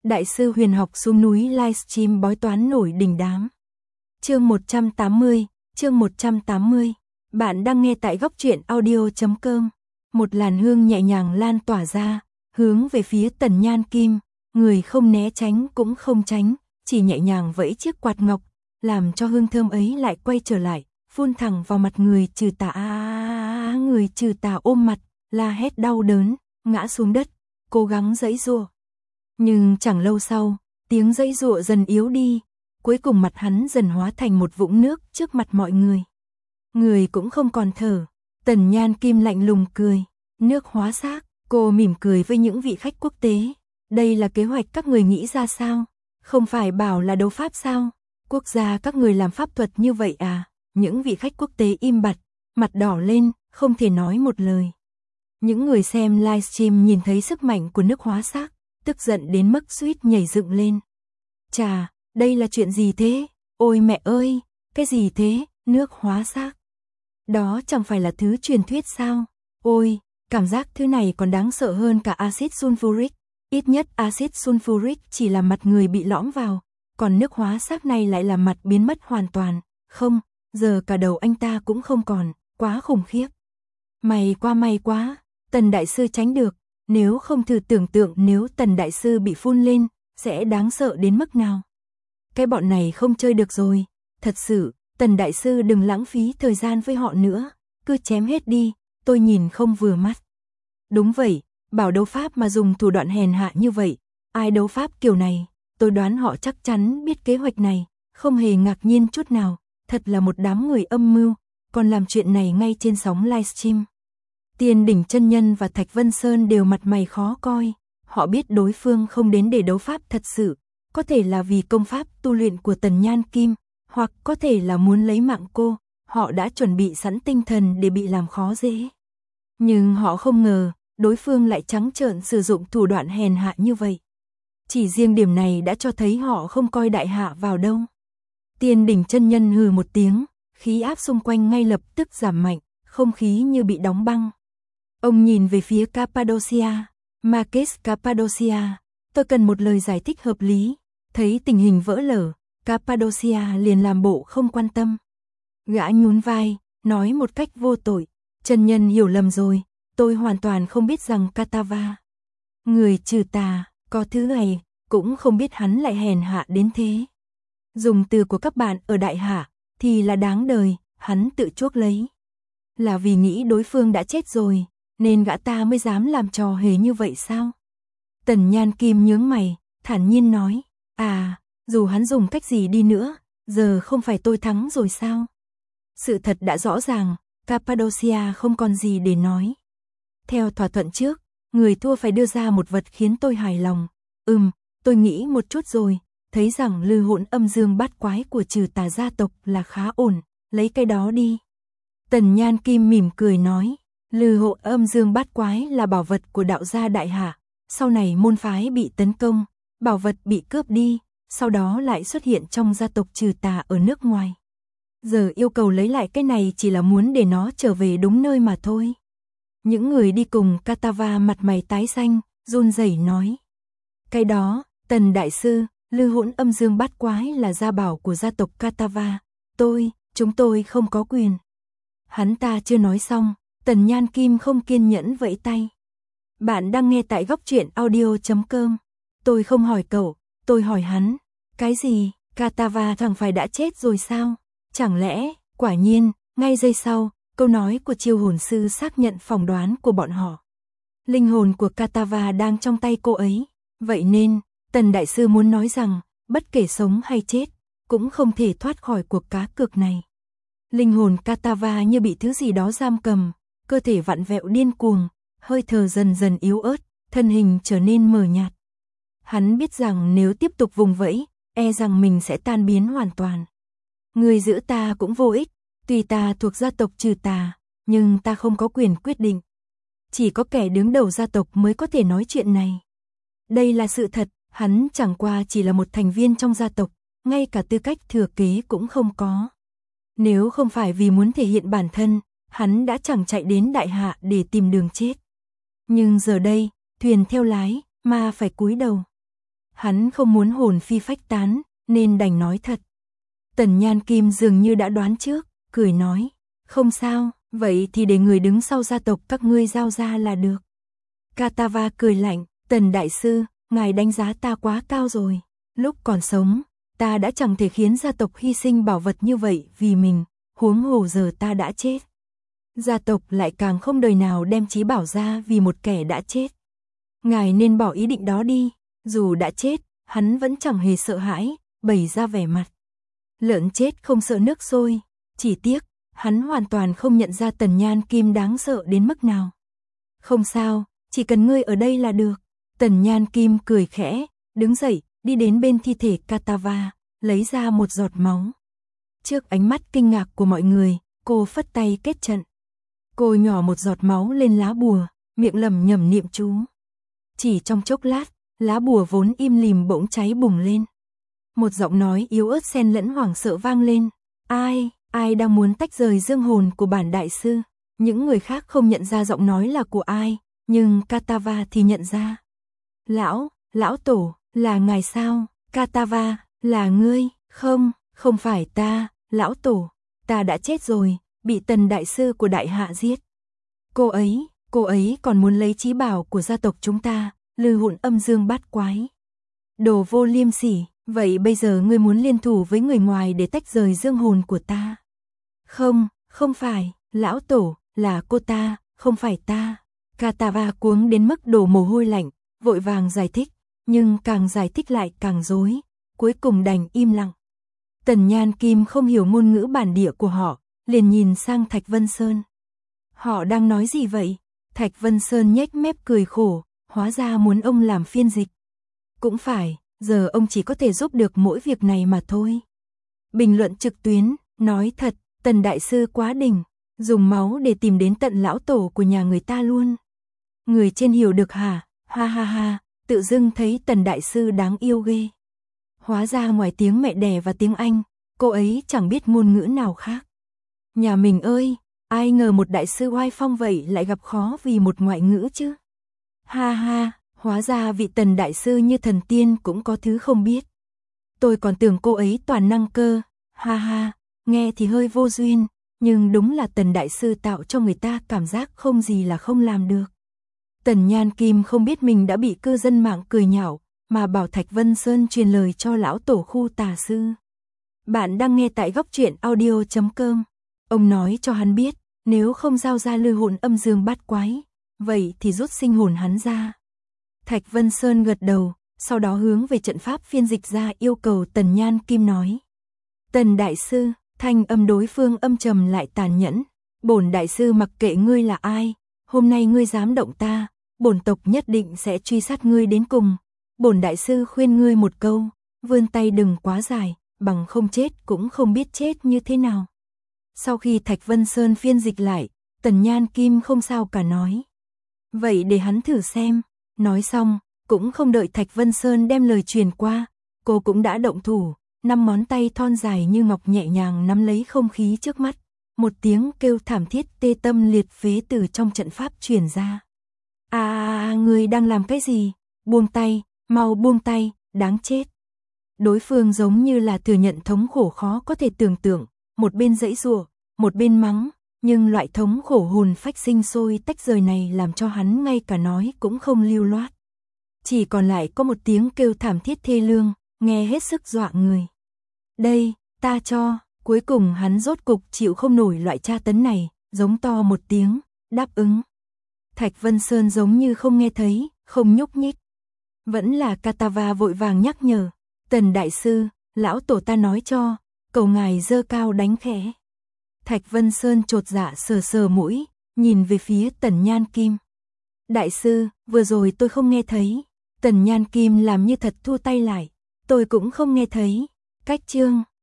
Đại sư huyền học xuống núi livestream bói toán nổi đình đám. Chương 180, chương 180. Bạn đang nghe tại góc truyện audio.com. Một làn hương nhẹ nhàng lan tỏa ra, hướng về phía Tần Nhan Kim, người không né tránh cũng không tránh, chỉ nhẹ nhàng vẫy chiếc quạt ngọc, làm cho hương thơm ấy lại quay trở lại, phun thẳng vào mặt người Trừ Tà. Người Trừ Tà ôm mặt, la hét đau đớn, ngã xuống đất, cố gắng giãy giụa. Nhưng chẳng lâu sau, tiếng giãy giụa dần yếu đi, cuối cùng mặt hắn dần hóa thành một vũng nước trước mặt mọi người. Người cũng không còn thở, Tần Nhan Kim lạnh lùng cười, nước hóa xác, cô mỉm cười với những vị khách quốc tế. Đây là kế hoạch các người nghĩ ra sao? Không phải bảo là đấu pháp sao? Quốc gia các người làm pháp thuật như vậy à? Những vị khách quốc tế im bặt, mặt đỏ lên, không thể nói một lời. Những người xem livestream nhìn thấy sức mạnh của nước hóa xác, tức giận đến mức suýt nhảy dựng lên. Chà, đây là chuyện gì thế? Ôi mẹ ơi, cái gì thế? Nước hóa xác. Đó chẳng phải là thứ truyền thuyết sao? Ôi, cảm giác thứ này còn đáng sợ hơn cả axit sulfuric. Ít nhất axit sulfuric chỉ làm mặt người bị lõm vào, còn nước hóa xác này lại làm mặt biến mất hoàn toàn. Không, giờ cả đầu anh ta cũng không còn, quá khủng khiếp. May quá, Tần Đại Sư tránh được, nếu không thử tưởng tượng nếu Tần Đại Sư bị phun lên, sẽ đáng sợ đến mức nào. Cái bọn này không chơi được rồi, thật sự, Tần Đại Sư đừng lãng phí thời gian với họ nữa, cứ chém hết đi, tôi nhìn không vừa mắt. Đúng vậy, bảo đấu pháp mà dùng thủ đoạn hèn hạ như vậy, ai đấu pháp kiểu này, tôi đoán họ chắc chắn biết kế hoạch này, không hề ngạc nhiên chút nào, thật là một đám người âm mưu, còn làm chuyện này ngay trên sóng livestream. Tiên Đỉnh Chân Nhân và Thạch Vân Sơn đều mặt mày khó coi, họ biết đối phương không đến để đấu pháp thật sự, có thể là vì công pháp tu luyện của Tần Nhan Kim, hoặc có thể là muốn lấy mạng cô, họ đã chuẩn bị sẵn tinh thần để bị làm khó dễ. Nhưng họ không ngờ, đối phương lại trắng trợn sử dụng thủ đoạn hèn hạ như vậy. Chỉ riêng điểm này đã cho thấy họ không coi đại hạ vào đâu. Tiên Đỉnh Chân Nhân hừ một tiếng, khí áp xung quanh ngay lập tức giảm mạnh, không khí như bị đóng băng. Ông nhìn về phía Cappadocia, Marquess Cappadocia, tôi cần một lời giải thích hợp lý. Thấy tình hình vỡ lở, Cappadocia liền làm bộ không quan tâm. Gã nhún vai, nói một cách vô tội, Chân Nhân hiểu lầm rồi, tôi hoàn toàn không biết rằng Katava, người Trừ Tà, có thứ này, cũng không biết hắn lại hèn hạ đến thế. Dùng từ của các bạn ở Đại Hạ, thì là đáng đời, hắn tự chuốc lấy. Là vì nghĩ đối phương đã chết rồi, nên gã ta mới dám làm trò hề như vậy sao? Tần Nhan Kim nhướng mày, thản nhiên nói, dù hắn dùng cách gì đi nữa, giờ không phải tôi thắng rồi sao? Sự thật đã rõ ràng, Cappadocia không còn gì để nói. Theo thỏa thuận trước, người thua phải đưa ra một vật khiến tôi hài lòng. Tôi nghĩ một chút rồi, thấy rằng lư hỗn âm dương bát quái của Trừ Tà gia tộc là khá ổn, lấy cái đó đi. Tần Nhan Kim mỉm cười nói, lư hỗn âm dương bát quái là bảo vật của đạo gia Đại Hạ, sau này môn phái bị tấn công, bảo vật bị cướp đi, sau đó lại xuất hiện trong gia tộc Trừ Tà ở nước ngoài. Giờ yêu cầu lấy lại cái này chỉ là muốn để nó trở về đúng nơi mà thôi. Những người đi cùng Katava mặt mày tái xanh, run rẩy nói. Cái đó, Tần Đại Sư, lư hỗn âm dương bát quái là gia bảo của gia tộc Katava, chúng tôi không có quyền. Hắn ta chưa nói xong, Tần Nhan Kim không kiên nhẫn vẫy tay. Bạn đang nghe tại góc truyện audio.com. Tôi không hỏi cậu, tôi hỏi hắn. Cái gì, Katava chẳng phải đã chết rồi sao? Chẳng lẽ, quả nhiên, ngay giây sau, câu nói của chiêu hồn sư xác nhận phỏng đoán của bọn họ. Linh hồn của Katava đang trong tay cô ấy. Vậy nên, Tần Đại Sư muốn nói rằng, bất kể sống hay chết, cũng không thể thoát khỏi cuộc cá cược này. Linh hồn Katava như bị thứ gì đó giam cầm, cơ thể vặn vẹo điên cuồng, hơi thở dần dần yếu ớt, thân hình trở nên mờ nhạt. Hắn biết rằng nếu tiếp tục vùng vẫy, e rằng mình sẽ tan biến hoàn toàn. Người giữ ta cũng vô ích, tuy ta thuộc gia tộc Trừ Tà, nhưng ta không có quyền quyết định. Chỉ có kẻ đứng đầu gia tộc mới có thể nói chuyện này. Đây là sự thật, hắn chẳng qua chỉ là một thành viên trong gia tộc, ngay cả tư cách thừa kế cũng không có. Nếu không phải vì muốn thể hiện bản thân, hắn đã chẳng chạy đến Đại Hạ để tìm đường chết. Nhưng giờ đây, thuyền theo lái, ma phải cúi đầu. Hắn không muốn hồn phi phách tán, nên đành nói thật. Tần Nhan Kim dường như đã đoán trước, cười nói, không sao, vậy thì để người đứng sau gia tộc các ngươi giao ra là được. Katava cười lạnh, Tần đại sư, ngài đánh giá ta quá cao rồi. Lúc còn sống, ta đã chẳng thể khiến gia tộc hy sinh bảo vật như vậy vì mình, huống hồ giờ ta đã chết. Gia tộc lại càng không đời nào đem chí bảo ra vì một kẻ đã chết. Ngài nên bỏ ý định đó đi, dù đã chết, hắn vẫn chẳng hề sợ hãi, bày ra vẻ mặt. Lợn chết không sợ nước sôi, chỉ tiếc, hắn hoàn toàn không nhận ra Tần Nhan Kim đáng sợ đến mức nào. Không sao, chỉ cần ngươi ở đây là được. Tần Nhan Kim cười khẽ, đứng dậy, đi đến bên thi thể Katava, lấy ra một giọt máu. Trước ánh mắt kinh ngạc của mọi người, cô phất tay kết trận. Cô nhỏ một giọt máu lên lá bùa, miệng lẩm nhẩm niệm chú. Chỉ trong chốc lát, lá bùa vốn im lìm bỗng cháy bùng lên. Một giọng nói yếu ớt xen lẫn hoảng sợ vang lên. Ai đang muốn tách rời dương hồn của bản đại sư? Những người khác không nhận ra giọng nói là của ai, nhưng Katava thì nhận ra. Lão tổ, là ngài sao? Katava, là ngươi? Không phải ta, lão tổ, ta đã chết rồi, bị Tần đại sư của đại hạ giết. Cô ấy còn muốn lấy chí bảo của gia tộc chúng ta, Lư Hụn Âm Dương Bát Quái. Đồ vô liêm sỉ, vậy bây giờ ngươi muốn liên thủ với người ngoài để tách rời dương hồn của ta? Không phải, lão tổ, là cô ta, không phải ta. Katava cuống đến mức đổ mồ hôi lạnh, vội vàng giải thích, nhưng càng giải thích lại càng rối, cuối cùng đành im lặng. Tần Nhan Kim không hiểu ngôn ngữ bản địa của họ, liền nhìn sang Thạch Vân Sơn. Họ đang nói gì vậy? Thạch Vân Sơn nhếch mép cười khổ, hóa ra muốn ông làm phiên dịch. Cũng phải, giờ ông chỉ có thể giúp được mỗi việc này mà thôi. Bình luận trực tuyến, nói thật, Tần đại sư quá đỉnh, dùng máu để tìm đến tận lão tổ của nhà người ta luôn. Người trên hiểu được hả? Ha ha ha, tự dưng thấy Tần đại sư đáng yêu ghê. Hóa ra ngoài tiếng mẹ đẻ và tiếng Anh, cô ấy chẳng biết ngôn ngữ nào khác. Nhà mình ơi, ai ngờ một đại sư oai phong vậy lại gặp khó vì một ngoại ngữ chứ. Ha ha, hóa ra vị Tần đại sư như thần tiên cũng có thứ không biết. Tôi còn tưởng cô ấy toàn năng cơ, ha ha, nghe thì hơi vô duyên, nhưng đúng là Tần đại sư tạo cho người ta cảm giác không gì là không làm được. Tần Nhan Kim không biết mình đã bị cư dân mạng cười nhạo, mà bảo Thạch Vân Sơn truyền lời cho lão tổ khu tà sư. Bạn đang nghe tại góc truyện audio.com. Ông nói cho hắn biết, nếu không giao ra Lư Hụn Âm Dương Bát Quái, vậy thì rút sinh hồn hắn ra. Thạch Vân Sơn gật đầu, sau đó hướng về trận pháp phiên dịch ra yêu cầu Tần Nhan Kim nói. Tần đại sư, thanh âm đối phương âm trầm lại tàn nhẫn. Bổn đại sư mặc kệ ngươi là ai, hôm nay ngươi dám động ta, bổn tộc nhất định sẽ truy sát ngươi đến cùng. Bổn đại sư khuyên ngươi một câu, vươn tay đừng quá dài, bằng không chết cũng không biết chết như thế nào. Sau khi Thạch Vân Sơn phiên dịch lại, Tần Nhan Kim không sao cả nói. Vậy để hắn thử xem. Nói xong, cũng không đợi Thạch Vân Sơn đem lời truyền qua, cô cũng đã động thủ, 5 ngón tay thon dài như ngọc nhẹ nhàng nắm lấy không khí trước mắt. Một tiếng kêu thảm thiết tê tâm liệt phế từ trong trận pháp truyền ra. Người đang làm cái gì? Buông tay, mau buông tay, đáng chết. Đối phương giống như là thừa nhận thống khổ khó có thể tưởng tượng, một bên giãy giụa, một bên mắng, nhưng loại thống khổ hồn phách sinh sôi tách rời này làm cho hắn ngay cả nói cũng không lưu loát. Chỉ còn lại có một tiếng kêu thảm thiết thê lương, nghe hết sức dọa người. Đây, ta cho, cuối cùng hắn rốt cục chịu không nổi loại tra tấn này, giống to một tiếng, đáp ứng. Thạch Vân Sơn giống như không nghe thấy, không nhúc nhích. Vẫn là Katava vội vàng nhắc nhở, Tần đại sư, lão tổ ta nói cho, cầu ngài giơ cao đánh khẽ. Thạch Vân Sơn chột dạ sờ sờ mũi, nhìn về phía Tần Nhan Kim. Đại sư, vừa rồi tôi không nghe thấy. Tần Nhan Kim làm như thật thu tay lại, tôi cũng không nghe thấy. Cách chương